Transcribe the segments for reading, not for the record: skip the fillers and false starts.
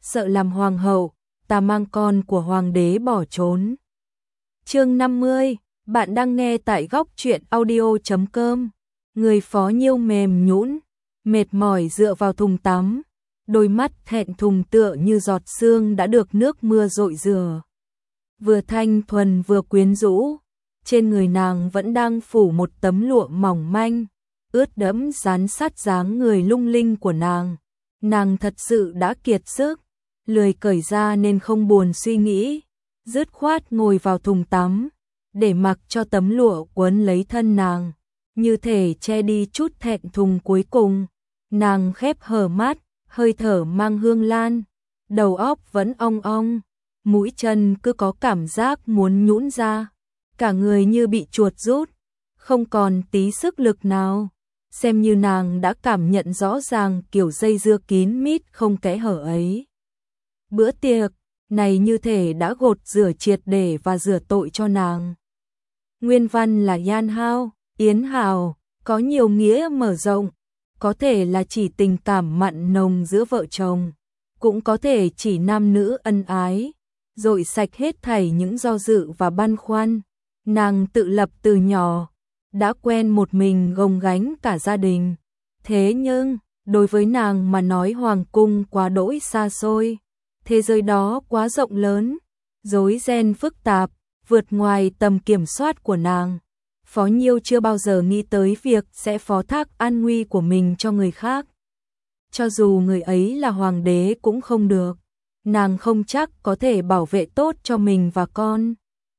sợ làm hoàng hậu, ta mang con của hoàng đế bỏ trốn. Chương 50, bạn đang nghe tại góc truyện audio.com. Người Phó Nhiêu mềm nhũn, mệt mỏi dựa vào thùng tắm, đôi mắt thẹn thùng tựa như giọt sương đã được nước mưa dội rửa. Vừa thanh thuần vừa quyến rũ, trên người nàng vẫn đang phủ một tấm lụa mỏng manh, ướt đẫm dán sát dáng người lung linh của nàng. Nàng thật sự đã kiệt sức, lười cởi ra nên không buồn suy nghĩ, dứt khoát ngồi vào thùng tắm, để mặc cho tấm lụa quấn lấy thân nàng, như thể che đi chút thẹn thùng cuối cùng. Nàng khép hờ mắt, hơi thở mang hương lan, đầu óc vẫn ong ong, mũi chân cứ có cảm giác muốn nhũn ra, cả người như bị chuột rút, không còn tí sức lực nào. Xem như nàng đã cảm nhận rõ ràng kiểu dây dưa kín mít không kẽ hở ấy. Bữa tiệc này như thể đã gột rửa triệt để và rửa tội cho nàng. Nguyên văn là Yan Hao, Yến Hào, có nhiều nghĩa mở rộng, có thể là chỉ tình cảm mặn nồng giữa vợ chồng, cũng có thể chỉ nam nữ ân ái, dội sạch hết thảy những do dự và băn khoăn. Nàng tự lập từ nhỏ, đã quen một mình gồng gánh cả gia đình. Thế nhưng, đối với nàng mà nói hoàng cung quá đỗi xa xôi, thế giới đó quá rộng lớn, rối ren phức tạp, vượt ngoài tầm kiểm soát của nàng. Phó Nhiêu chưa bao giờ nghĩ tới việc sẽ phó thác an nguy của mình cho người khác. Cho dù người ấy là hoàng đế cũng không được, nàng không chắc có thể bảo vệ tốt cho mình và con.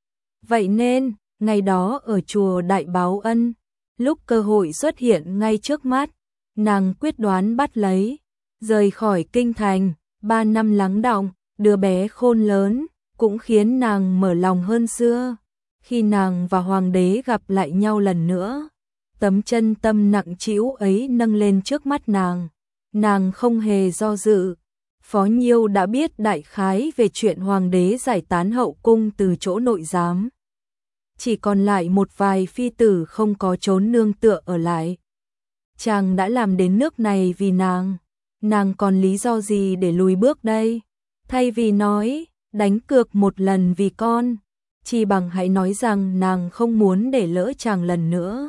Vậy nên, ngày đó ở chùa Đại Báo Ân, lúc cơ hội xuất hiện ngay trước mắt, nàng quyết đoán bắt lấy, rời khỏi kinh thành. 3 năm lắng đọng, đứa bé khôn lớn, cũng khiến nàng mở lòng hơn xưa. Khi nàng và hoàng đế gặp lại nhau lần nữa, tấm chân tâm nặng trĩu ấy nâng lên trước mắt nàng không hề do dự. Phó Nhiêu đã biết đại khái về chuyện hoàng đế giải tán hậu cung từ chỗ nội giám. Chỉ còn lại một vài phi tử không có chốn nương tựa ở lại. Chàng đã làm đến nước này vì nàng còn lý do gì để lùi bước đây? Thay vì nói, đánh cược một lần vì con, chỉ bằng hãy nói rằng nàng không muốn để lỡ chàng lần nữa.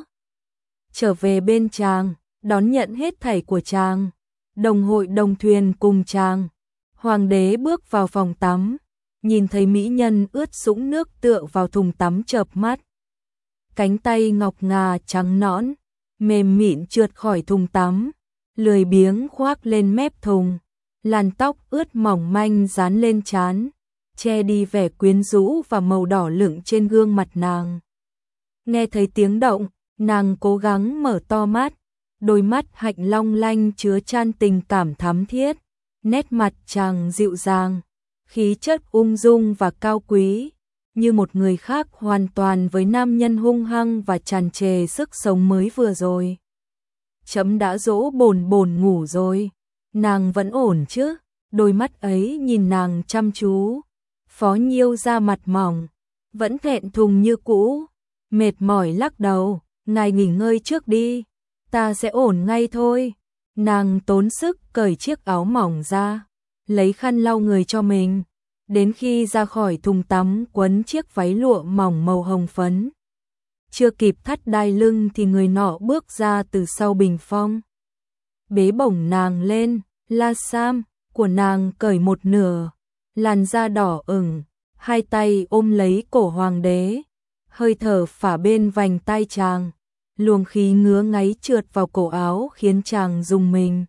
Trở về bên chàng, đón nhận hết thảy của chàng, đồng hội đồng thuyền cùng chàng. Hoàng đế bước vào phòng tắm, nhìn thấy mỹ nhân ướt sũng nước tựa vào thùng tắm chợp mắt. Cánh tay ngọc ngà trắng nõn, mềm mịn trượt khỏi thùng tắm, lười biếng khoác lên mép thùng, làn tóc ướt mỏng manh dán lên trán, che đi vẻ quyến rũ và màu đỏ lửng trên gương mặt nàng. Nghe thấy tiếng động, nàng cố gắng mở to mắt, đôi mắt hạnh long lanh chứa chan tình cảm thắm thiết, nét mặt chàng dịu dàng, khí chất ung dung và cao quý, như một người khác hoàn toàn với nam nhân hung hăng và tràn trề sức sống mới vừa rồi. Chấm đã dỗ bồn bồn ngủ rồi, nàng vẫn ổn chứ? Đôi mắt ấy nhìn nàng chăm chú. Phó Nhiêu da mặt mỏng, vẫn thẹn thùng như cũ, mệt mỏi lắc đầu, ngài nghỉ ngơi trước đi, ta sẽ ổn ngay thôi. Nàng tốn sức cởi chiếc áo mỏng ra, lấy khăn lau người cho mình, đến khi ra khỏi thùng tắm quấn chiếc váy lụa mỏng màu hồng phấn. Chưa kịp thắt đai lưng thì người nọ bước ra từ sau bình phong, bế bổng nàng lên, la sam của nàng cởi một nửa, làn da đỏ ửng, hai tay ôm lấy cổ hoàng đế, hơi thở phả bên vành tai chàng, luồng khí ngứa ngáy trượt vào cổ áo khiến chàng rùng mình.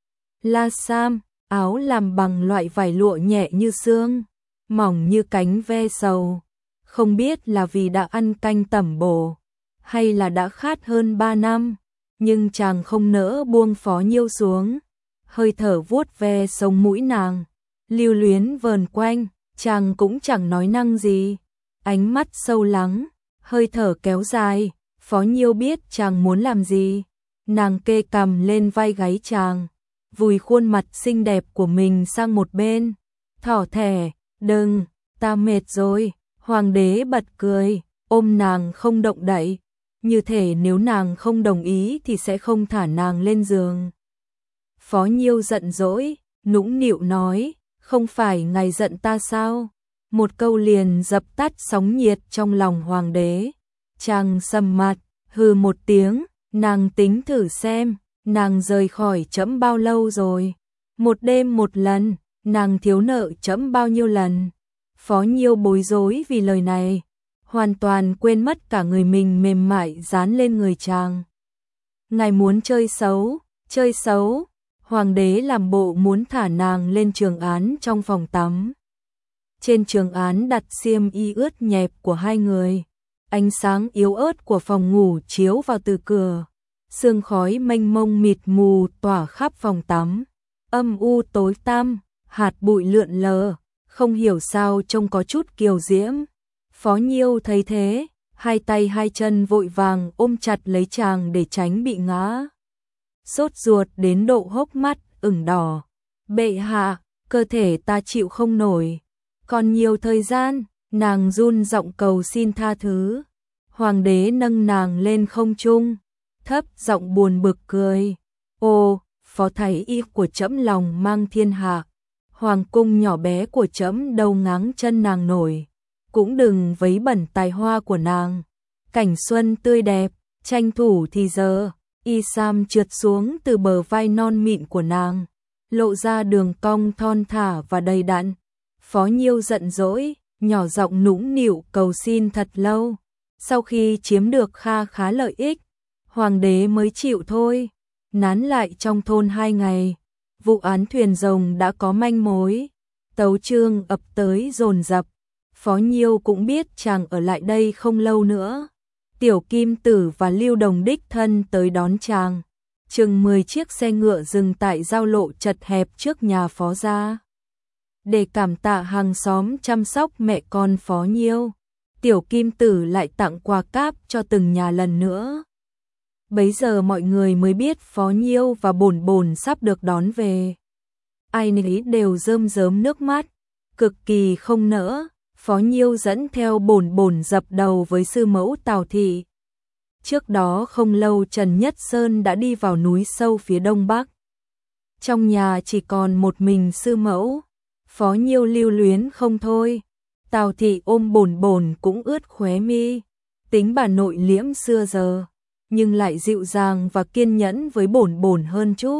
La sam, áo làm bằng loại vải lụa nhẹ như sương, mỏng như cánh ve sầu, không biết là vì đã ăn canh tẩm bổ, hay là đã khát hơn 3 năm, nhưng chàng không nỡ buông Phó Nhiêu xuống, hơi thở vuốt ve sống mũi nàng, lưu luyến vờn quanh, chàng cũng chẳng nói năng gì, ánh mắt sâu lắng, hơi thở kéo dài. Phó Nhiêu biết chàng muốn làm gì, nàng kê cằm lên vai gáy chàng, vùi khuôn mặt xinh đẹp của mình sang một bên, thỏ thẻ, đừng, ta mệt rồi. Hoàng đế bật cười, ôm nàng không động đậy, như thể nếu nàng không đồng ý thì sẽ không thả nàng lên giường. Phó Nhiêu giận dỗi, nũng nịu nói, Không phải ngài giận ta sao? Một câu liền dập tắt sóng nhiệt trong lòng hoàng đế. Chàng sầm mặt, hừ một tiếng, nàng tính thử xem, nàng rời khỏi trẫm bao lâu rồi? Một đêm một lần, nàng thiếu nợ trẫm bao nhiêu lần? Phó Nhiêu bối rối vì lời này, hoàn toàn quên mất cả người mình mềm mại dán lên người chàng. Ngài muốn chơi xấu, chơi xấu. Hoàng đế làm bộ muốn thả nàng lên trường án trong phòng tắm. Trên trường án đặt xiêm y ướt nhẹp của hai người. Ánh sáng yếu ớt của phòng ngủ chiếu vào từ cửa. Sương khói mênh mông mịt mù tỏa khắp phòng tắm. Âm u tối tăm, hạt bụi lượn lờ, không hiểu sao trông có chút kiều diễm. Phó Nhiêu thấy thế, hai tay hai chân vội vàng ôm chặt lấy chàng để tránh bị ngã. Sốt ruột đến độ hốc mắt ửng đỏ. Bệ hạ, cơ thể ta chịu không nổi. Còn nhiều thời gian, nàng run giọng cầu xin tha thứ. Hoàng đế nâng nàng lên không trung, thấp giọng buồn bực cười. Ô, phó thái y của trẫm lòng mang thiên hạ. Hoàng cung nhỏ bé của trẫm đâu ngáng chân nàng nổi. Cũng đừng vấy bẩn tài hoa của nàng. Cảnh xuân tươi đẹp, tranh thủ thì giờ. Y sam trượt xuống từ bờ vai non mịn của nàng, lộ ra đường cong thon thả và đầy đặn. Phó Nhiêu giận dỗi, nhỏ giọng nũng nịu cầu xin thật lâu. Sau khi chiếm được kha khá lợi ích, hoàng đế mới chịu thôi. Nán lại trong thôn 2 ngày, vụ án thuyền rồng đã có manh mối. Tấu chương ập tới dồn dập. Phó Nhiêu cũng biết chàng ở lại đây không lâu nữa. Tiểu Kim Tử và Lưu Đồng đích thân tới đón chàng. Chừng 10 chiếc xe ngựa dừng tại giao lộ chật hẹp trước nhà Phó gia. Để cảm tạ hàng xóm chăm sóc mẹ con Phó Nhiêu, Tiểu Kim Tử lại tặng quà cáp cho từng nhà lần nữa. Bấy giờ mọi người mới biết Phó Nhiêu và Bổn Bổn sắp được đón về. Ai nấy đều rơm rớm nước mắt, cực kỳ không nỡ. Phó Nhiêu dẫn theo Bổn Bổn dập đầu với sư mẫu Tào Thị. Trước đó không lâu Trần Nhất Sơn đã đi vào núi sâu phía đông bắc. Trong nhà chỉ còn một mình sư mẫu. Phó Nhiêu lưu luyến không thôi. Tào Thị ôm Bổn Bổn cũng ướt khóe mi. Tính bà nội liễm xưa giờ, nhưng lại dịu dàng và kiên nhẫn với Bổn Bổn hơn chút.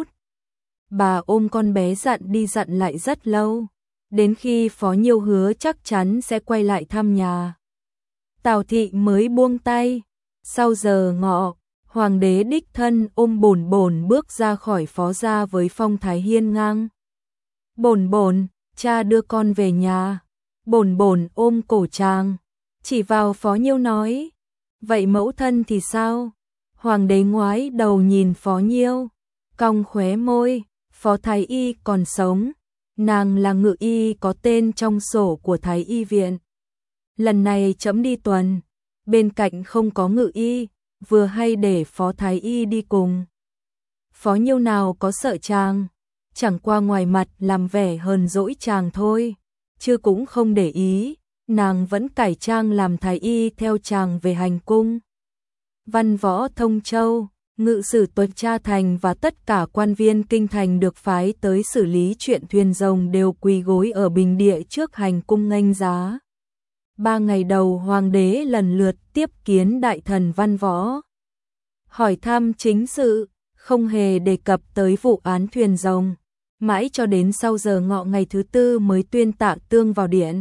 Bà ôm con bé dặn đi dặn lại rất lâu. Đến khi Phó Nhiêu hứa chắc chắn sẽ quay lại thăm nhà, Tào Thị mới buông tay. Sau giờ ngọ, hoàng đế đích thân ôm Bổn Bổn bước ra khỏi Phó gia với phong thái hiên ngang. Bổn Bổn, cha đưa con về nhà. Bổn Bổn ôm cổ chàng, chỉ vào Phó Nhiêu nói, vậy mẫu thân thì sao? Hoàng đế ngoái đầu nhìn Phó Nhiêu, cong khóe môi, Phó thái y còn sống. Nàng là ngự y có tên trong sổ của Thái y viện. Lần này trẫm đi tuần, bên cạnh không có ngự y, vừa hay để Phó thái y đi cùng. Phó Nhiêu nào có sợ chàng, chẳng qua ngoài mặt làm vẻ hờn dỗi chàng thôi, chứ cũng không để ý, nàng vẫn cải trang làm thái y theo chàng về hành cung. Văn võ thông châu, ngự sử tuần tra thành và tất cả quan viên kinh thành được phái tới xử lý chuyện thuyền rồng đều quỳ gối ở bình địa trước hành cung nghênh giá. 3 ngày đầu hoàng đế lần lượt tiếp kiến đại thần văn võ, hỏi thăm chính sự, không hề đề cập tới vụ án thuyền rồng. Mãi cho đến sau giờ ngọ ngày thứ 4 mới tuyên Tạ Tương vào điện.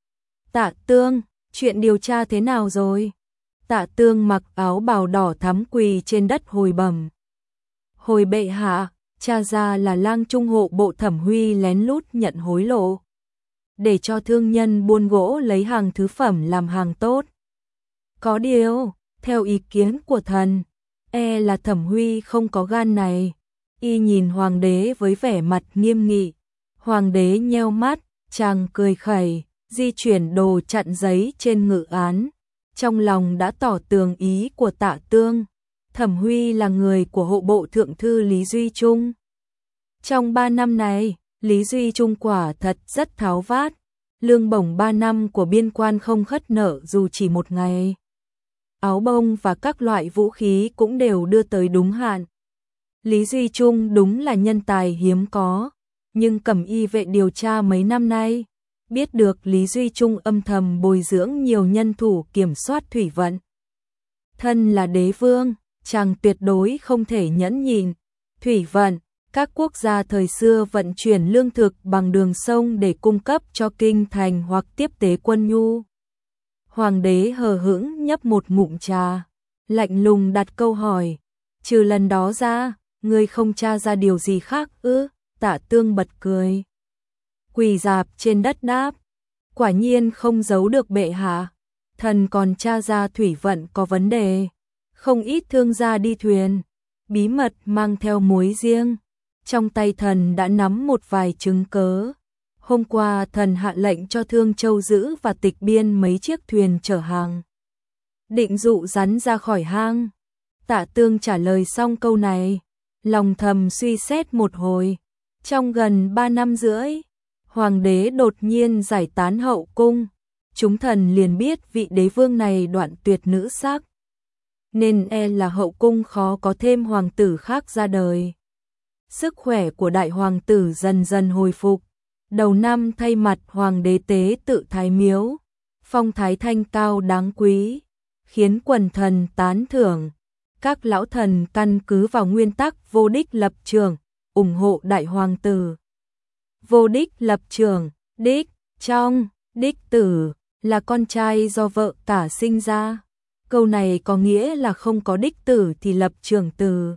Tạ Tương, chuyện điều tra thế nào rồi? Tạ Tương mặc áo bào đỏ thắm quỳ trên đất hồi bẩm. Hồi bệ hạ, cha ra là lang trung hộ bộ Thẩm Huy lén lút nhận hối lộ, để cho thương nhân buôn gỗ lấy hàng thứ phẩm làm hàng tốt. Có điều, theo ý kiến của thần, là Thẩm Huy không có gan này. Y nhìn hoàng đế với vẻ mặt nghiêm nghị. Hoàng đế nheo mắt, chàng cười khẩy, di chuyển đồ chặn giấy trên ngự án. Trong lòng đã tỏ tường ý của Tạ Tương. Thẩm Huy là người của hộ bộ thượng thư Lý Duy Trung. Trong 3 năm này, Lý Duy Trung quả thật rất tháo vát. Lương bổng 3 năm của biên quan không khất nợ dù chỉ một ngày. Áo bông và các loại vũ khí cũng đều đưa tới đúng hạn. Lý Duy Trung đúng là nhân tài hiếm có. nhưng Cẩm Y vệ điều tra mấy năm nay, biết được Lý Duy Trung âm thầm bồi dưỡng nhiều nhân thủ kiểm soát thủy vận. Thân là đế vương, chàng tuyệt đối không thể nhẫn nhịn. Thủy vận, các quốc gia thời xưa vận chuyển lương thực bằng đường sông để cung cấp cho kinh thành hoặc tiếp tế quân nhu. Hoàng đế hờ hững nhấp một ngụm trà, lạnh lùng đặt câu hỏi, trừ lần đó ra, ngươi không tra ra điều gì khác ư? Tạ Tương bật cười, quỳ rạp trên đất đáp, quả nhiên không giấu được bệ hạ, thần còn tra ra thủy vận có vấn đề, không ít thương gia đi thuyền, bí mật mang theo mối riêng, trong tay thần đã nắm một vài chứng cớ. Hôm qua thần hạ lệnh cho Thương Châu giữ và tịch biên mấy chiếc thuyền chở hàng, định dụ rắn ra khỏi hang. Tạ Tương trả lời xong câu này, lòng thầm suy xét một hồi. Trong gần 3 năm rưỡi, hoàng đế đột nhiên giải tán hậu cung, chúng thần liền biết vị đế vương này đoạn tuyệt nữ sắc, nên là hậu cung khó có thêm hoàng tử khác ra đời. Sức khỏe của đại hoàng tử dần dần hồi phục, đầu năm thay mặt hoàng đế tế tự Thái Miếu, phong thái thanh cao đáng quý, khiến quần thần tán thưởng. Các lão thần căn cứ vào nguyên tắc vô đích lập trường, ủng hộ đại hoàng tử. Vô đích lập trường, đích, trong, đích tử, là con trai do vợ cả sinh ra. Câu này có nghĩa là không có đích tử thì lập trường tử.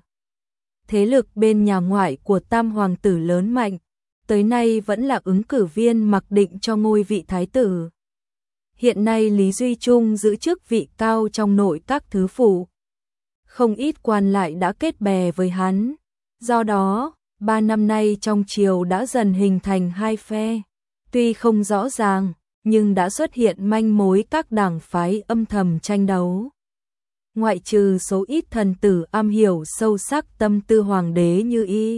Thế lực bên nhà ngoại của tam hoàng tử lớn mạnh, tới nay vẫn là ứng cử viên mặc định cho ngôi vị thái tử. Hiện nay Lý Duy Trung giữ chức vị cao trong nội các thứ phụ. Không ít quan lại đã kết bè với hắn. Do đó, 3 năm nay trong triều đã dần hình thành hai phe. Tuy không rõ ràng, nhưng đã xuất hiện manh mối các đảng phái âm thầm tranh đấu. Ngoại trừ số ít thần tử am hiểu sâu sắc tâm tư hoàng đế như y,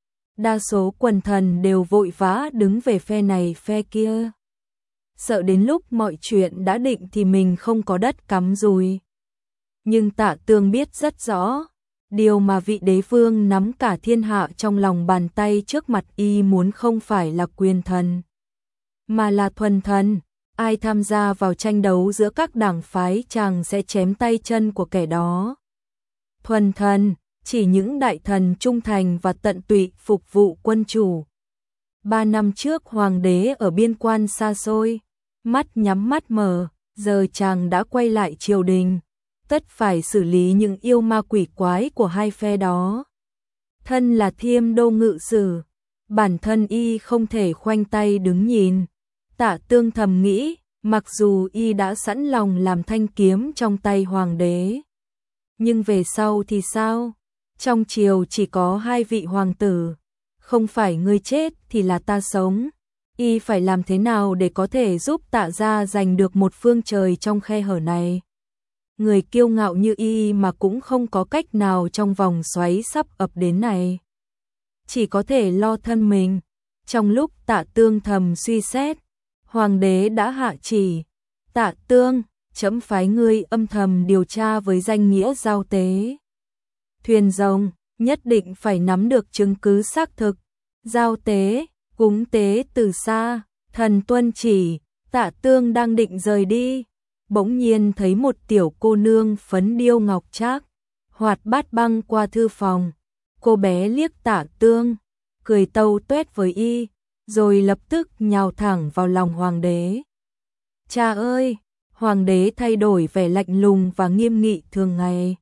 đa số quần thần đều vội vã đứng về phe này phe kia. Sợ đến lúc mọi chuyện đã định thì mình không có đất cắm rùi. Nhưng Tạ Tương biết rất rõ, điều mà vị đế vương nắm cả thiên hạ trong lòng bàn tay trước mặt y muốn không phải là quyền thần, mà là thuần thần. Ai tham gia vào tranh đấu giữa các đảng phái chàng sẽ chém tay chân của kẻ đó. Thuần thần, chỉ những đại thần trung thành và tận tụy phục vụ quân chủ. 3 năm trước hoàng đế ở biên quan xa xôi, mắt nhắm mắt mở, giờ chàng đã quay lại triều đình, tất phải xử lý những yêu ma quỷ quái của hai phe đó. Thân là Thiêm Đô ngự sử, bản thân y không thể khoanh tay đứng nhìn. Tạ Tương thầm nghĩ, mặc dù y đã sẵn lòng làm thanh kiếm trong tay hoàng đế, nhưng về sau thì sao? Trong triều chỉ có 2 vị hoàng tử, không phải ngươi chết thì là ta sống. Y phải làm thế nào để có thể giúp Tạ gia giành được một phương trời trong khe hở này? Người kiêu ngạo như y mà cũng không có cách nào trong vòng xoáy sắp ập đến này. Chỉ có thể lo thân mình. Trong lúc Tạ Tương thầm suy xét, hoàng đế đã hạ chỉ, Tạ Tương, trẫm phái ngươi âm thầm điều tra với danh nghĩa giao tế. Thuyền rồng, nhất định phải nắm được chứng cứ xác thực. Giao tế, cúng tế từ xa, thần tuân chỉ. Tạ Tương đang định rời đi, bỗng nhiên thấy một tiểu cô nương phấn điêu ngọc trác, hoạt bát băng qua thư phòng. Cô bé liếc Tạ Tương, cười tâu tuét với y, rồi lập tức nhào thẳng vào lòng hoàng đế. Cha ơi! Hoàng đế thay đổi vẻ lạnh lùng và nghiêm nghị thường ngày.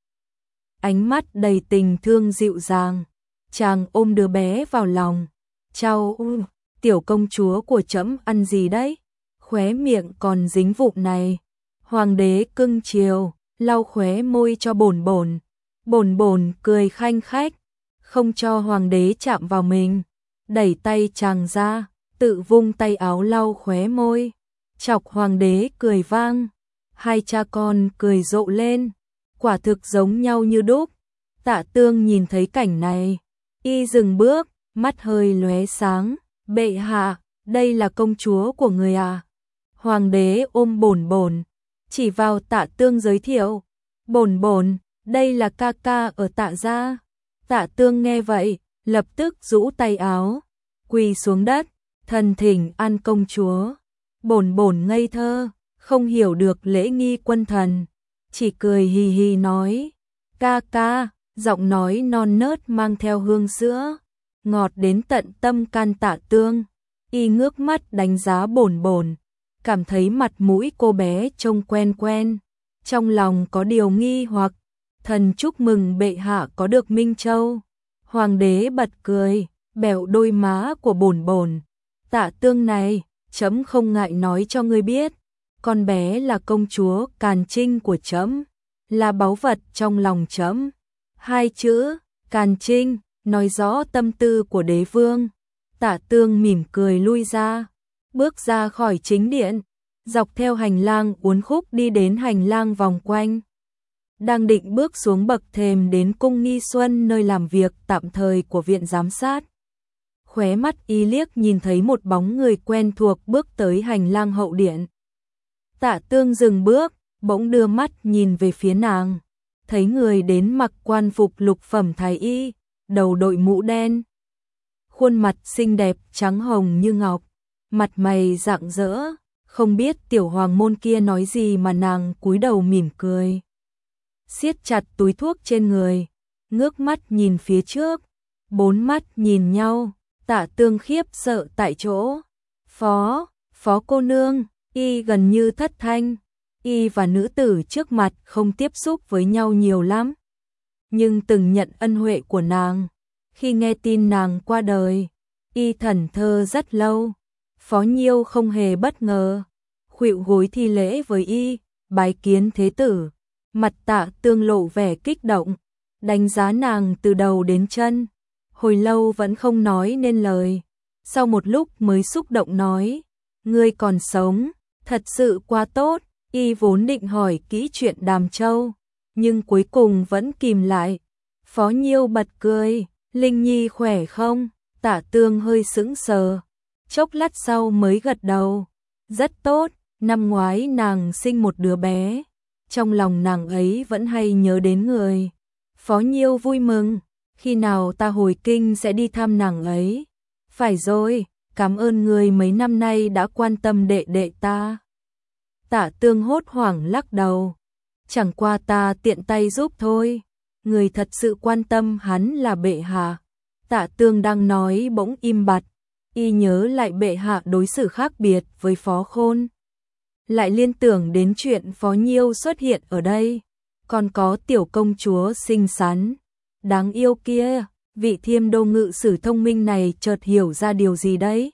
Ánh mắt đầy tình thương dịu dàng, chàng ôm đứa bé vào lòng. Chao, tiểu công chúa của trẫm ăn gì đấy? Khóe miệng còn dính vụn này. Hoàng đế cưng chiều, lau khóe môi cho bổn bổn. Bổn bổn cười khanh khách, không cho hoàng đế chạm vào mình. Đẩy tay chàng ra, tự vung tay áo lau khóe môi, chọc hoàng đế cười vang. Hai cha con cười rộ lên, quả thực giống nhau như đúc. Tạ Tương nhìn thấy cảnh này, y dừng bước, mắt hơi lóe sáng. Bệ hạ, đây là công chúa của người à? Hoàng đế ôm bổn bổn, chỉ vào Tạ Tương giới thiệu. Bổn bổn, đây là ca ca ở Tạ gia. Tạ Tương nghe vậy, lập tức rũ tay áo, quỳ xuống đất, thần thỉnh an công chúa. Bổn bổn ngây thơ, không hiểu được lễ nghi quân thần, chỉ cười hì hì nói, ca ca, giọng nói non nớt mang theo hương sữa, ngọt đến tận tâm can Tạ Tương. Y ngước mắt đánh giá bổn bổn, cảm thấy mặt mũi cô bé trông quen quen, trong lòng có điều nghi hoặc, thần chúc mừng bệ hạ có được Minh Châu. Hoàng đế bật cười, bẹo đôi má của bổn bổn, Tạ Tương này, trẫm không ngại nói cho ngươi biết, con bé là công chúa Càn Trinh của trẫm, là báu vật trong lòng trẫm. Hai chữ Càn Trinh nói rõ tâm tư của đế vương. Tạ Tương mỉm cười lui ra, bước ra khỏi chính điện, dọc theo hành lang uốn khúc đi đến hành lang vòng quanh. Đang định bước xuống bậc thềm đến cung nghi xuân nơi làm việc tạm thời của viện giám sát. Khóe mắt y liếc nhìn thấy một bóng người quen thuộc bước tới hành lang hậu điện. Tạ Tương dừng bước, bỗng đưa mắt nhìn về phía nàng, thấy người đến mặc quan phục lục phẩm thái y, đầu đội mũ đen. Khuôn mặt xinh đẹp trắng hồng như ngọc, mặt mày rạng rỡ, không biết tiểu hoàng môn kia nói gì mà nàng cúi đầu mỉm cười. Siết chặt túi thuốc trên người, ngước mắt nhìn phía trước, bốn mắt nhìn nhau, Tạ Tương khiếp sợ tại chỗ. Phó cô nương, y gần như thất thanh, y và nữ tử trước mặt không tiếp xúc với nhau nhiều lắm, nhưng từng nhận ân huệ của nàng. Khi nghe tin nàng qua đời, y thẫn thờ rất lâu. Phó Nhiêu không hề bất ngờ, khuỵu gối thi lễ với y, bái kiến thế tử. Mặt Tạ Tương lộ vẻ kích động, đánh giá nàng từ đầu đến chân, hồi lâu vẫn không nói nên lời. Sau một lúc mới xúc động nói, ngươi còn sống, thật sự quá tốt. Y vốn định hỏi kỹ chuyện Đàm Châu, nhưng cuối cùng vẫn kìm lại. Phó Nhiêu bật cười, Linh Nhi khỏe không? Tạ Tương hơi sững sờ, chốc lát sau mới gật đầu. Rất tốt, năm ngoái nàng sinh một đứa bé, trong lòng nàng ấy vẫn hay nhớ đến người. Phó Nhiêu vui mừng, khi nào ta hồi kinh sẽ đi thăm nàng ấy. Phải rồi, cảm ơn người mấy năm nay đã quan tâm đệ đệ ta. Tạ Tương hốt hoảng lắc đầu, chẳng qua ta tiện tay giúp thôi, người thật sự quan tâm hắn là bệ hạ. Tạ Tương đang nói bỗng im bặt, y nhớ lại bệ hạ đối xử khác biệt với Phó Khôn, lại liên tưởng đến chuyện Phó Nhiêu xuất hiện ở đây, còn có tiểu công chúa xinh xắn, đáng yêu kia. Vị Thiêm Đô ngự sử thông minh này chợt hiểu ra điều gì đấy.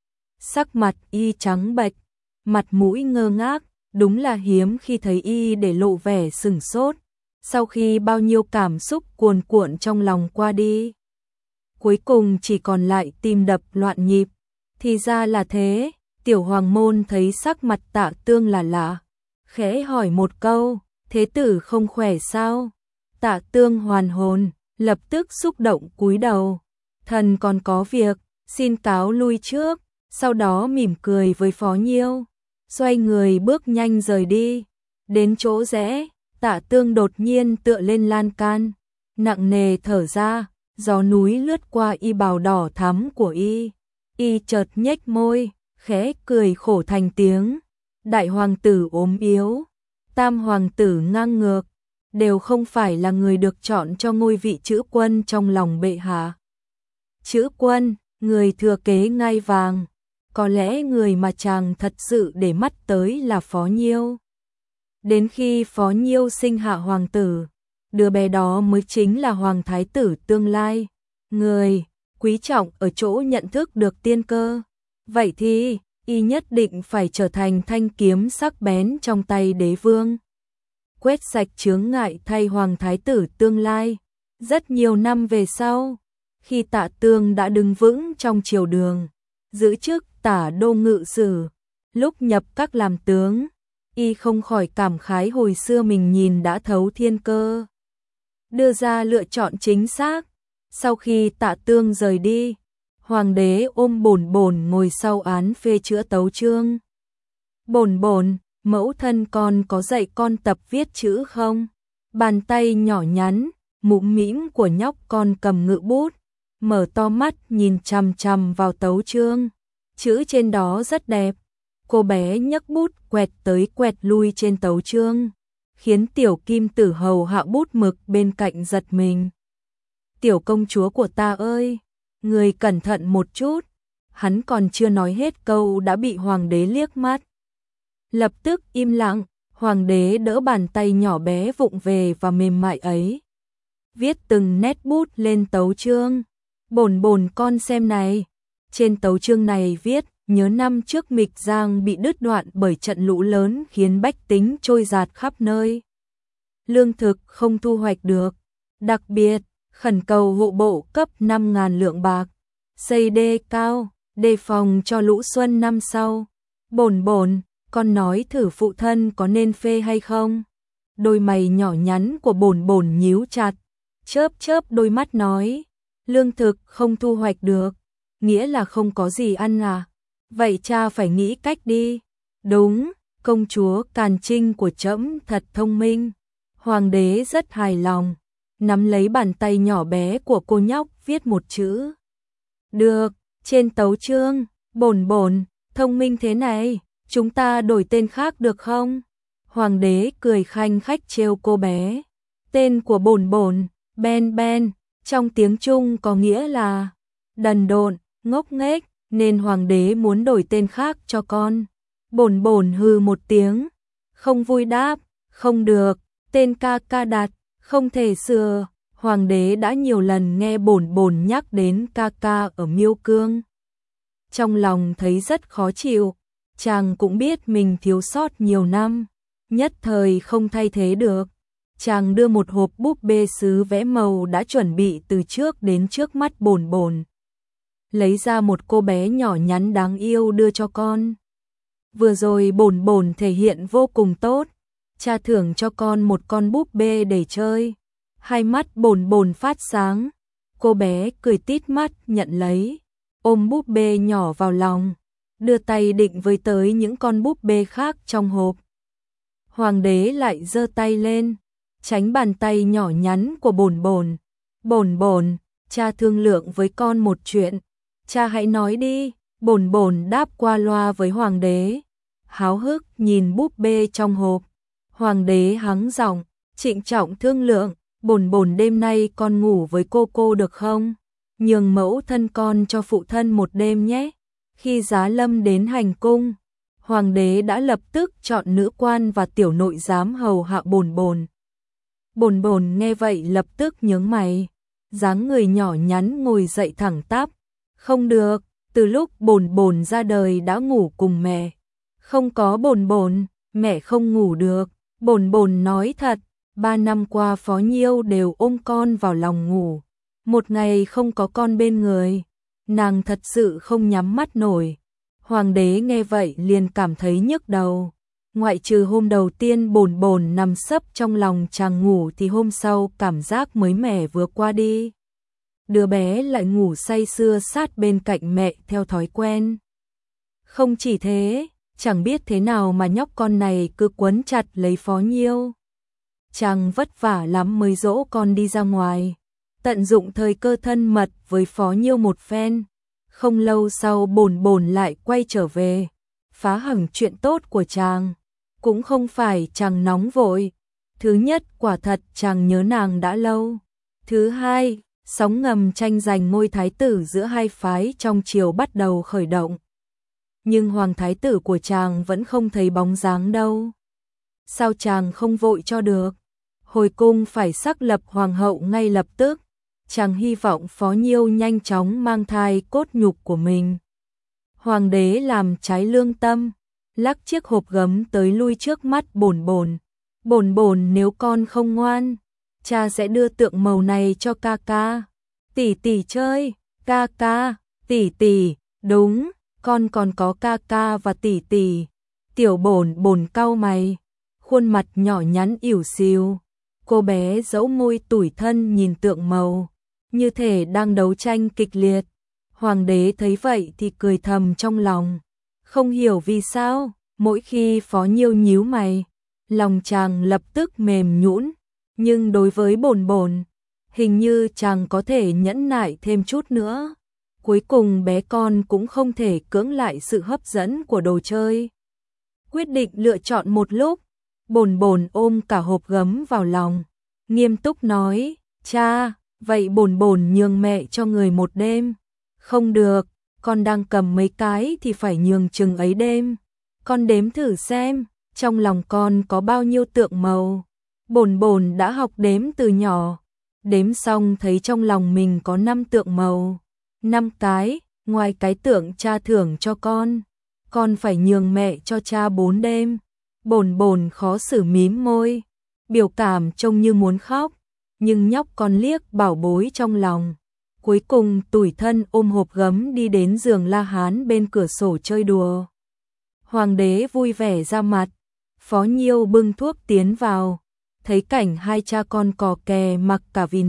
Sắc mặt y trắng bệch, mặt mũi ngơ ngác, đúng là hiếm khi thấy y để lộ vẻ sửng sốt, sau khi bao nhiêu cảm xúc cuồn cuộn trong lòng qua đi. Cuối cùng chỉ còn lại tim đập loạn nhịp. Thì ra là thế. Tiểu hoàng môn thấy sắc mặt Tạ Tương là lạ, khẽ hỏi một câu, thế tử không khỏe sao? Tạ Tương hoàn hồn, lập tức xúc động cúi đầu, thần còn có việc, xin cáo lui trước. Sau đó mỉm cười với Phó Nhiêu, xoay người bước nhanh rời đi. Đến chỗ rẽ, Tạ Tương đột nhiên tựa lên lan can, nặng nề thở ra, gió núi lướt qua y bào đỏ thắm của y. Y chợt nhếch môi, khẽ cười khổ thành tiếng. Đại hoàng tử ốm yếu, tam hoàng tử ngang ngược, đều không phải là người được chọn cho ngôi vị chữ quân trong lòng bệ hạ. Chữ quân, người thừa kế ngai vàng, có lẽ người mà chàng thật sự để mắt tới là Phó Nhiêu. Đến khi Phó Nhiêu sinh hạ hoàng tử, đứa bé đó mới chính là hoàng thái tử tương lai. Người quý trọng ở chỗ nhận thức được tiên cơ. Vậy thì, y nhất định phải trở thành thanh kiếm sắc bén trong tay đế vương, quét sạch chướng ngại thay hoàng thái tử tương lai. Rất nhiều năm về sau, khi Tạ Tương đã đứng vững trong triều đường, giữ chức tả đô ngự sử, lúc nhập các làm tướng, y không khỏi cảm khái hồi xưa mình nhìn đã thấu thiên cơ, đưa ra lựa chọn chính xác. Sau khi Tạ Tương rời đi, hoàng đế ôm Bổn Bổn ngồi sau án phê chữa tấu chương. Bổn Bổn, mẫu thân con có dạy con tập viết chữ không? Bàn tay nhỏ nhắn, mũm mĩm của nhóc con cầm ngự bút, mở to mắt nhìn chằm chằm vào tấu chương. Chữ trên đó rất đẹp. Cô bé nhấc bút quẹt tới quẹt lui trên tấu chương, khiến tiểu kim tử hầu hạ bút mực bên cạnh giật mình. Tiểu công chúa của ta ơi, người cẩn thận một chút. Hắn còn chưa nói hết câu đã bị hoàng đế liếc mắt. Lập tức im lặng, hoàng đế đỡ bàn tay nhỏ bé vụng về và mềm mại ấy, viết từng nét bút lên tấu chương. Bổn bổn con xem này. Trên tấu chương này viết, nhớ năm trước Mịch Giang bị đứt đoạn bởi trận lũ lớn khiến bách tính trôi dạt khắp nơi. Lương thực không thu hoạch được. Đặc biệt, khẩn cầu hộ bộ cấp 5.000 lượng bạc. Xây đê cao, đề phòng cho lũ xuân năm sau. Bổn bổn, con nói thử phụ thân có nên phê hay không? Đôi mày nhỏ nhắn của bổn bổn nhíu chặt, chớp chớp đôi mắt nói, lương thực không thu hoạch được, nghĩa là không có gì ăn à? Vậy cha phải nghĩ cách đi. Đúng, công chúa Càn Trinh của trẫm thật thông minh. Hoàng đế rất hài lòng, nắm lấy bàn tay nhỏ bé của cô nhóc viết một chữ. Được, trên tấu chương, bổn bổn, thông minh thế này, chúng ta đổi tên khác được không? Hoàng đế cười khanh khách trêu cô bé. Tên của bổn bổn, Ben Ben, trong tiếng Trung có nghĩa là đần độn, ngốc nghếch, nên hoàng đế muốn đổi tên khác cho con. Bổn bổn hừ một tiếng, không vui đáp, không được, tên ca ca đặt, không thể sửa. Hoàng đế đã nhiều lần nghe bổn bổn nhắc đến ca ca ở Miêu Cương. Trong lòng thấy rất khó chịu, chàng cũng biết mình thiếu sót nhiều năm, nhất thời không thay thế được. Chàng đưa một hộp búp bê sứ vẽ màu đã chuẩn bị từ trước đến trước mắt bổn bổn. Lấy ra một cô bé nhỏ nhắn đáng yêu đưa cho con. Vừa rồi bổn bổn thể hiện vô cùng tốt, cha thưởng cho con một con búp bê để chơi. Hai mắt bổn bổn phát sáng, cô bé cười tít mắt nhận lấy, ôm búp bê nhỏ vào lòng, đưa tay định với tới những con búp bê khác trong hộp. Hoàng đế lại giơ tay lên, tránh bàn tay nhỏ nhắn của bổn bổn. Bổn bổn, cha thương lượng với con một chuyện, cha hãy nói đi. Bổn bổn đáp qua loa với hoàng đế, háo hức nhìn búp bê trong hộp. Hoàng đế hắng giọng, trịnh trọng thương lượng, bổn bổn đêm nay con ngủ với cô được không? Nhường mẫu thân con cho phụ thân một đêm nhé. Khi Giá Lâm đến hành cung, hoàng đế đã lập tức chọn nữ quan và tiểu nội giám hầu hạ bổn bổn. Bổn bổn nghe vậy lập tức nhướng mày, dáng người nhỏ nhắn ngồi dậy thẳng tắp. Không được, từ lúc bổn bổn ra đời đã ngủ cùng mẹ. Không có bổn bổn, mẹ không ngủ được. Bổn bổn nói thật, 3 năm qua Phó Nhiêu đều ôm con vào lòng ngủ. Một ngày không có con bên người, nàng thật sự không nhắm mắt nổi. Hoàng đế nghe vậy liền cảm thấy nhức đầu. Ngoại trừ hôm đầu tiên bổn bổn nằm sấp trong lòng chàng ngủ thì hôm sau cảm giác mới mẻ vừa qua đi. Đứa bé lại ngủ say sưa sát bên cạnh mẹ theo thói quen. Không chỉ thế, chẳng biết thế nào mà nhóc con này cứ quấn chặt lấy Phó Nhiêu. Chàng vất vả lắm mới dỗ con đi ra ngoài, tận dụng thời cơ thân mật với Phó Nhiêu một phen. Không lâu sau bổn bổn lại quay trở về, phá hỏng chuyện tốt của chàng. Cũng không phải chàng nóng vội. Thứ nhất, quả thật chàng nhớ nàng đã lâu. Thứ hai, sóng ngầm tranh giành ngôi thái tử giữa hai phái trong triều bắt đầu khởi động. Nhưng hoàng thái tử của chàng vẫn không thấy bóng dáng đâu. Sao chàng không vội cho được? Hồi cung phải xác lập hoàng hậu ngay lập tức. Chàng hy vọng Phó Nhiêu nhanh chóng mang thai cốt nhục của mình. Hoàng đế làm trái lương tâm, lắc chiếc hộp gấm tới lui trước mắt bổn bổn. Bổn bổn, nếu con không ngoan, cha sẽ đưa tượng màu này cho ca ca. Tỷ tỷ chơi. Ca ca, tỷ tỷ, đúng, con còn có ca ca và tỷ tỷ. Tiểu bổn bổn cau mày, khuôn mặt nhỏ nhắn ỉu xìu. Cô bé dẫu môi tủi thân nhìn tượng màu, như thể đang đấu tranh kịch liệt. Hoàng đế thấy vậy thì cười thầm trong lòng. Không hiểu vì sao, mỗi khi Phó Nhiêu nhíu mày, lòng chàng lập tức mềm nhũn. Nhưng đối với bổn bổn, Hình như chàng có thể nhẫn nại thêm chút nữa. Cuối cùng bé con cũng không thể cưỡng lại sự hấp dẫn của đồ chơi. Quyết định lựa chọn một lúc, Bồn Bồn ôm cả hộp gấm vào lòng, nghiêm túc nói, cha, vậy Bồn Bồn nhường mẹ cho người một đêm. Không được, con đang cầm mấy cái thì phải nhường chừng ấy đêm. Con đếm thử xem, trong lòng con có bao nhiêu tượng màu. Bồn Bồn đã học đếm từ nhỏ, đếm xong thấy trong lòng mình có 5 tượng màu. 5 cái, ngoài cái tượng cha thưởng cho con phải nhường mẹ cho cha 4 đêm. Bồn Bồn khó xử mím môi, biểu cảm trông như muốn khóc, nhưng nhóc con liếc bảo bối trong lòng. Cuối cùng tủi thân ôm hộp gấm đi đến giường La Hán bên cửa sổ chơi đùa. Hoàng đế vui vẻ ra mặt, Phó Nhiêu bưng thuốc tiến vào, thấy cảnh hai cha con cò kè mặc cả vì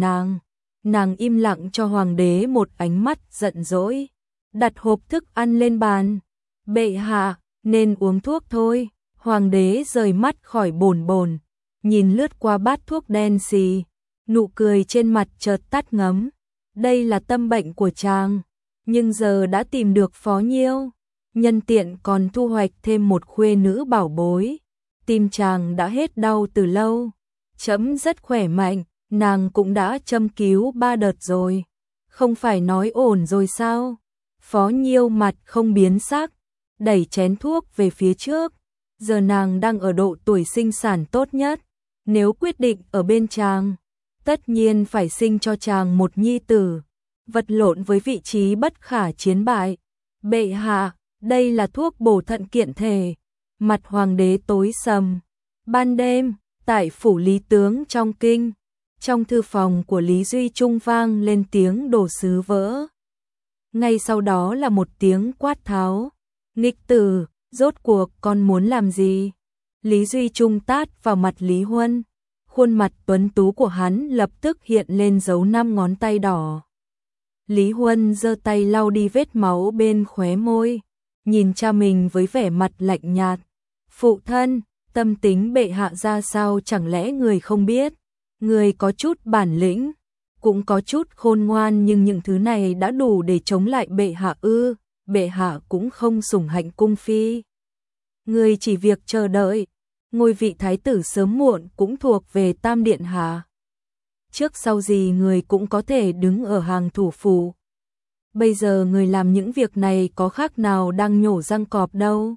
nàng im lặng cho hoàng đế một ánh mắt giận dỗi, đặt hộp thức ăn lên bàn. Bệ hạ, nên uống thuốc thôi. Hoàng đế rời mắt khỏi Bồn Bồn, nhìn lướt qua bát thuốc đen xì, nụ cười trên mặt chợt tắt ngấm. Đây là tâm bệnh của chàng, nhưng giờ đã tìm được Phó Nhiêu, nhân tiện còn thu hoạch thêm một khuê nữ bảo bối. Tim chàng đã hết đau từ lâu, trẫm rất khỏe mạnh, nàng cũng đã châm cứu 3 đợt rồi, không phải nói ổn rồi sao? Phó Nhiêu mặt không biến sắc, đẩy chén thuốc về phía trước. Giờ nàng đang ở độ tuổi sinh sản tốt nhất, nếu quyết định ở bên chàng, tất nhiên phải sinh cho chàng một nhi tử, vật lộn với vị trí bất khả chiến bại. Bệ hạ, đây là thuốc bổ thận kiện thể. Mặt hoàng đế tối sầm. Ban đêm, tại phủ Lý tướng trong kinh, trong thư phòng của Lý Duy Trung vang lên tiếng đồ sứ vỡ. Ngay sau đó là một tiếng quát tháo. Nghịch tử, rốt cuộc con muốn làm gì? Lý Duy Trung tát vào mặt Lý Huân. Khuôn mặt tuấn tú của hắn lập tức hiện lên dấu 5 ngón tay đỏ. Lý Huân giơ tay lau đi vết máu bên khóe môi, nhìn cha mình với vẻ mặt lạnh nhạt. Phụ thân, tâm tính bệ hạ ra sao chẳng lẽ người không biết? Người có chút bản lĩnh, cũng có chút khôn ngoan, nhưng những thứ này đã đủ để chống lại bệ hạ ư? Bệ hạ cũng không sủng hạnh cung phi. Người chỉ việc chờ đợi, ngôi vị thái tử sớm muộn cũng thuộc về Tam Điện Hạ. Trước sau gì người cũng có thể đứng ở hàng thủ phủ. Bây giờ người làm những việc này có khác nào đang nhổ răng cọp đâu.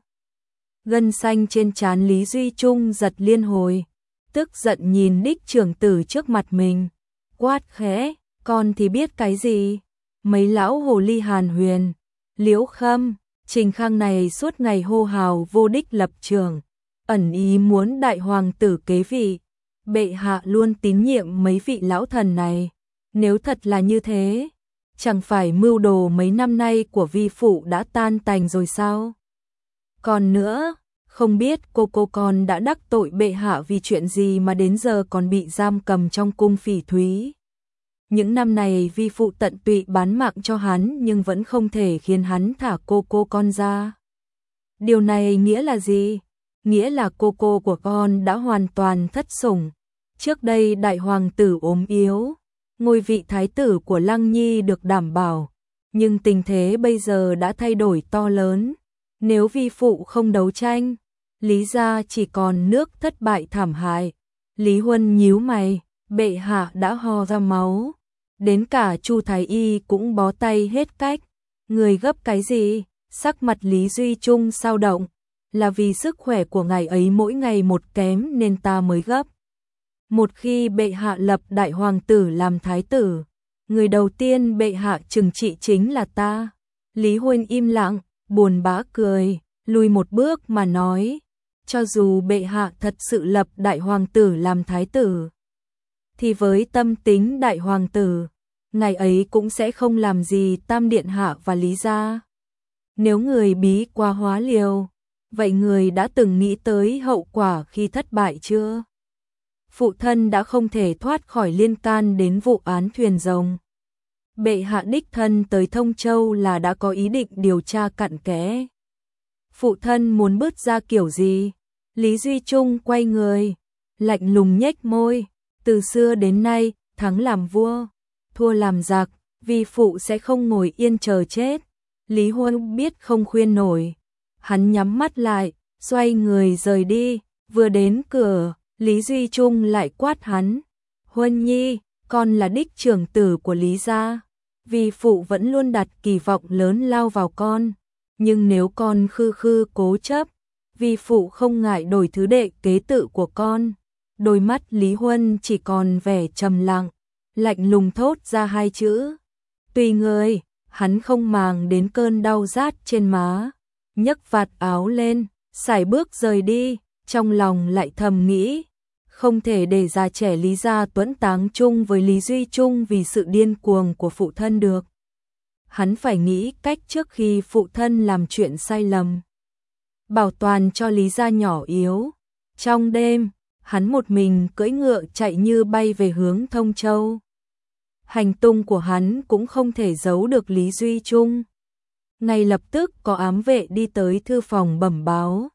Gân xanh trên trán Lý Duy Trung giật liên hồi, tức giận nhìn đích trưởng tử trước mặt mình, quát khẽ, con thì biết cái gì? Mấy lão hồ ly Hàn Huyền, Liễu Khâm, Trình Khang này suốt ngày hô hào vô đích lập trường, ẩn ý muốn đại hoàng tử kế vị. Bệ hạ luôn tín nhiệm mấy vị lão thần này, nếu thật là như thế, chẳng phải mưu đồ mấy năm nay của vi phụ đã tan tành rồi sao? Còn nữa, không biết cô con đã đắc tội bệ hạ vì chuyện gì mà đến giờ còn bị giam cầm trong cung Phỉ Thúy. Những năm này vi phụ tận tụy bán mạng cho hắn nhưng vẫn không thể khiến hắn thả cô con ra. Điều này nghĩa là gì? Nghĩa là cô của con đã hoàn toàn thất sủng. Trước đây đại hoàng tử ốm yếu, ngôi vị thái tử của Lăng Nhi được đảm bảo, nhưng tình thế bây giờ đã thay đổi to lớn. Nếu vi phụ không đấu tranh, Lý gia chỉ còn nước thất bại thảm hại. Lý Huân nhíu mày, bệ hạ đã ho ra máu, đến cả Chu thái y cũng bó tay hết cách. Người gấp cái gì? Sắc mặt Lý Duy Trung xao động, là vì sức khỏe của ngài ấy mỗi ngày một kém nên ta mới gấp. Một khi bệ hạ lập đại hoàng tử làm thái tử, người đầu tiên bệ hạ trừng trị chính là ta. Lý Huân im lặng, buồn bã cười, lùi một bước mà nói, cho dù bệ hạ thật sự lập đại hoàng tử làm thái tử, thì với tâm tính đại hoàng tử, ngài ấy cũng sẽ không làm gì Tam Điện Hạ và Lý gia. Nếu người bí quá hóa liều, vậy người đã từng nghĩ tới hậu quả khi thất bại chưa? Phụ thân đã không thể thoát khỏi liên can đến vụ án thuyền rồng. Bệ hạ đích thân tới Thông Châu là đã có ý định điều tra cặn kẽ. Phụ thân muốn bứt ra kiểu gì? Lý Duy Trung quay người, lạnh lùng nhếch môi. Từ xưa đến nay, thắng làm vua, thua làm giặc, vi phụ sẽ không ngồi yên chờ chết. Lý Huân biết không khuyên nổi, hắn nhắm mắt lại, xoay người rời đi, vừa đến cửa, Lý Duy Trung lại quát hắn, Huân Nhi, con là đích trưởng tử của Lý gia, vi phụ vẫn luôn đặt kỳ vọng lớn lao vào con, nhưng nếu con khư khư cố chấp, vi phụ không ngại đổi thứ đệ kế tự của con. Đôi mắt Lý Huân chỉ còn vẻ trầm lặng, lạnh lùng thốt ra hai chữ, tùy ngươi. Hắn không màng đến cơn đau rát trên má, nhấc vạt áo lên, sải bước rời đi, trong lòng lại thầm nghĩ, không thể để già trẻ Lý gia tuẫn táng chung với Lý Duy Trung vì sự điên cuồng của phụ thân được. Hắn phải nghĩ cách trước khi phụ thân làm chuyện sai lầm, bảo toàn cho Lý gia nhỏ yếu. Trong đêm, hắn một mình cưỡi ngựa chạy như bay về hướng Thông Châu. Hành tung của hắn cũng không thể giấu được Lý Duy Trung. Ngay lập tức có ám vệ đi tới thư phòng bẩm báo.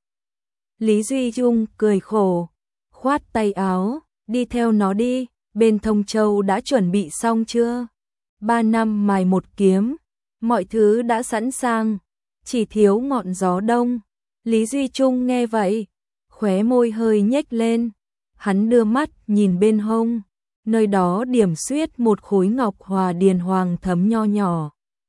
Lý Duy Trung cười khổ, khoát tay áo, đi theo nó đi, bên Thông Châu đã chuẩn bị xong chưa? 3 năm mài một kiếm, mọi thứ đã sẵn sàng, chỉ thiếu ngọn gió đông. Lý Duy Trung nghe vậy, khóe môi hơi nhếch lên, hắn đưa mắt nhìn bên hông. Nơi đó điểm xuyết một khối ngọc hòa điền hoàng thấm nho nhỏ.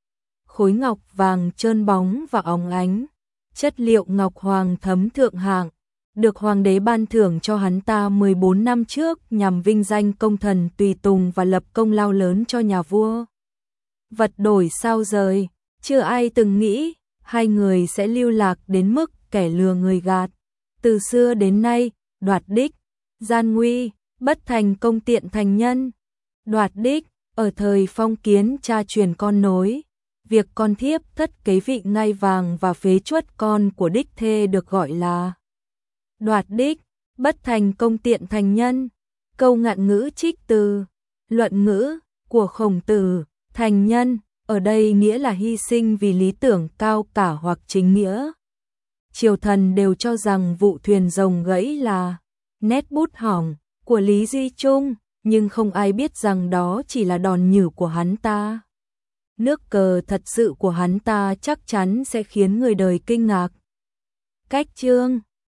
Khối ngọc vàng trơn bóng và óng ánh, chất liệu ngọc hoàng thấm thượng hạng, được hoàng đế ban thưởng cho hắn ta 14 năm trước nhằm vinh danh công thần tùy tùng và lập công lao lớn cho nhà vua. Vật đổi sao rời, chưa ai từng nghĩ hai người sẽ lưu lạc đến mức kẻ lừa người gạt. Từ xưa đến nay, đoạt đích, gian nguy, bất thành công tiện thành nhân. Đoạt đích, ở thời Phong Kiến cha truyền con nối, việc con thiếp thất kế vị ngai vàng và phế truất con của đích thê được gọi là đoạt đích, bất thành công tiện thành nhân. Câu ngạn ngữ trích từ Luận ngữ của Khổng Tử, thành nhân, ở đây nghĩa là hy sinh vì lý tưởng cao cả hoặc chính nghĩa. Triều thần đều cho rằng vụ thuyền rồng gãy là nét bút hỏng của Lý Duy Trung, nhưng không ai biết rằng đó chỉ là đòn nhử của hắn ta. Nước cờ thật sự của hắn ta chắc chắn sẽ khiến người đời kinh ngạc. Cách chương